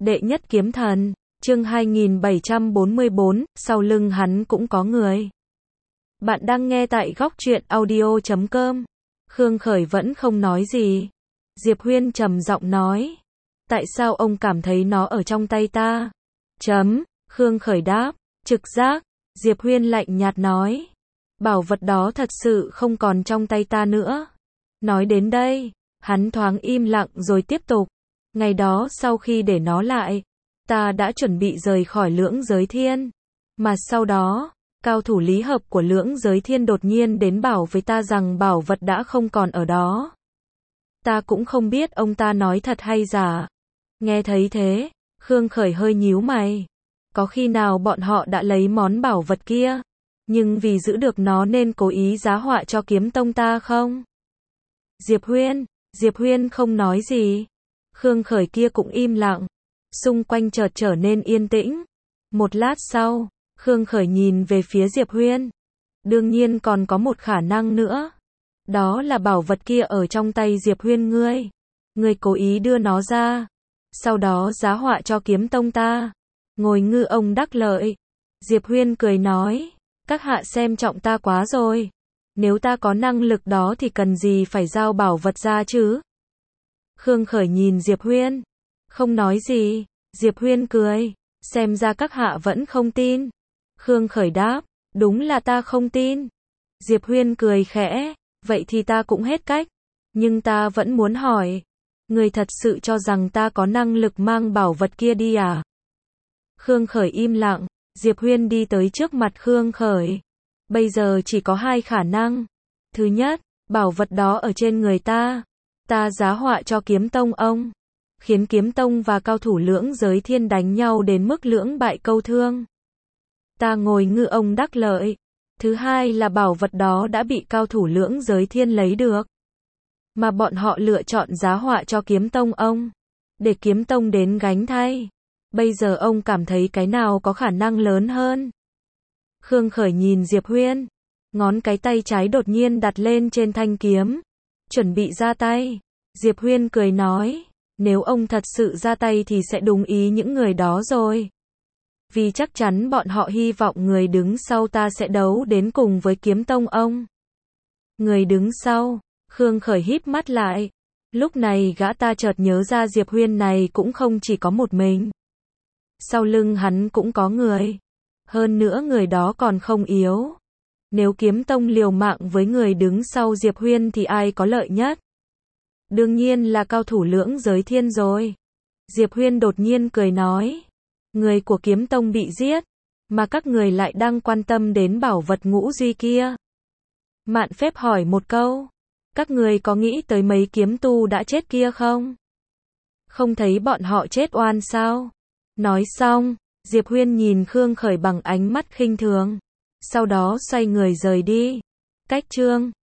Đệ nhất kiếm thần, chương 2744, sau lưng hắn cũng có người. Bạn đang nghe tại góc truyện audio.com. Khương Khởi vẫn không nói gì. Diệp Huyên trầm giọng nói. Tại sao ông cảm thấy nó ở trong tay ta? Khương Khởi đáp. Trực giác. Diệp Huyên lạnh nhạt nói. Bảo vật đó thật sự không còn trong tay ta nữa. Nói đến đây, hắn thoáng im lặng rồi tiếp tục. Ngày đó sau khi để nó lại, ta đã chuẩn bị rời khỏi Lưỡng Giới Thiên. Mà sau đó, cao thủ lý hợp của Lưỡng Giới Thiên đột nhiên đến bảo với ta rằng bảo vật đã không còn ở đó. Ta cũng không biết ông ta nói thật hay giả. Nghe thấy thế, Khương Khởi hơi nhíu mày. Có khi nào bọn họ đã lấy món bảo vật kia, nhưng vì giữ được nó nên cố ý giá họa cho kiếm tông ta không? Diệp Huyên không nói gì. Khương Khởi kia cũng im lặng. Xung quanh chợt trở nên yên tĩnh. Một lát sau, Khương Khởi nhìn về phía Diệp Huyên. Đương nhiên còn có một khả năng nữa. Đó là bảo vật kia ở trong tay Diệp Huyên ngươi. Ngươi cố ý đưa nó ra. Sau đó giá họa cho kiếm tông ta. Ngồi ngư ông đắc lợi. Diệp Huyên cười nói. Các hạ xem trọng ta quá rồi. Nếu ta có năng lực đó thì cần gì phải giao bảo vật ra chứ? Khương Khởi nhìn Diệp Huyên. Không nói gì. Diệp Huyên cười. Xem ra các hạ vẫn không tin. Khương Khởi đáp. Đúng là ta không tin. Diệp Huyên cười khẽ. Vậy thì ta cũng hết cách. Nhưng ta vẫn muốn hỏi. Người thật sự cho rằng ta có năng lực mang bảo vật kia đi à? Khương Khởi im lặng. Diệp Huyên đi tới trước mặt Khương Khởi. Bây giờ chỉ có hai khả năng. Thứ nhất, bảo vật đó ở trên người ta. Ta giá họa cho kiếm tông ông. Khiến kiếm tông và cao thủ Lưỡng Giới Thiên đánh nhau đến mức lưỡng bại câu thương. Ta ngồi ngư ông đắc lợi. Thứ hai là bảo vật đó đã bị cao thủ Lưỡng Giới Thiên lấy được. Mà bọn họ lựa chọn giá họa cho kiếm tông ông. Để kiếm tông đến gánh thay. Bây giờ ông cảm thấy cái nào có khả năng lớn hơn? Khương Khởi nhìn Diệp Huyên. Ngón cái tay trái đột nhiên đặt lên trên thanh kiếm. Chuẩn bị ra tay. Diệp Huyên cười nói. Nếu ông thật sự ra tay thì sẽ đúng ý những người đó rồi. Vì chắc chắn bọn họ hy vọng người đứng sau ta sẽ đấu đến cùng với kiếm tông ông. Người đứng sau. Khương Khởi híp mắt lại. Lúc này gã ta chợt nhớ ra Diệp Huyên này cũng không chỉ có một mình. Sau lưng hắn cũng có người. Hơn nữa người đó còn không yếu. Nếu kiếm tông liều mạng với người đứng sau Diệp Huyên thì ai có lợi nhất? Đương nhiên là cao thủ Lưỡng Giới Thiên rồi. Diệp Huyên đột nhiên cười nói. Người của kiếm tông bị giết. Mà các người lại đang quan tâm đến bảo vật ngũ duy kia. Mạn Phép hỏi một câu. Các người có nghĩ tới mấy kiếm tu đã chết kia không? Không thấy bọn họ chết oan sao? Nói xong, Diệp Huyên nhìn Khương Khởi bằng ánh mắt khinh thường. Sau đó xoay người rời đi. Cách chương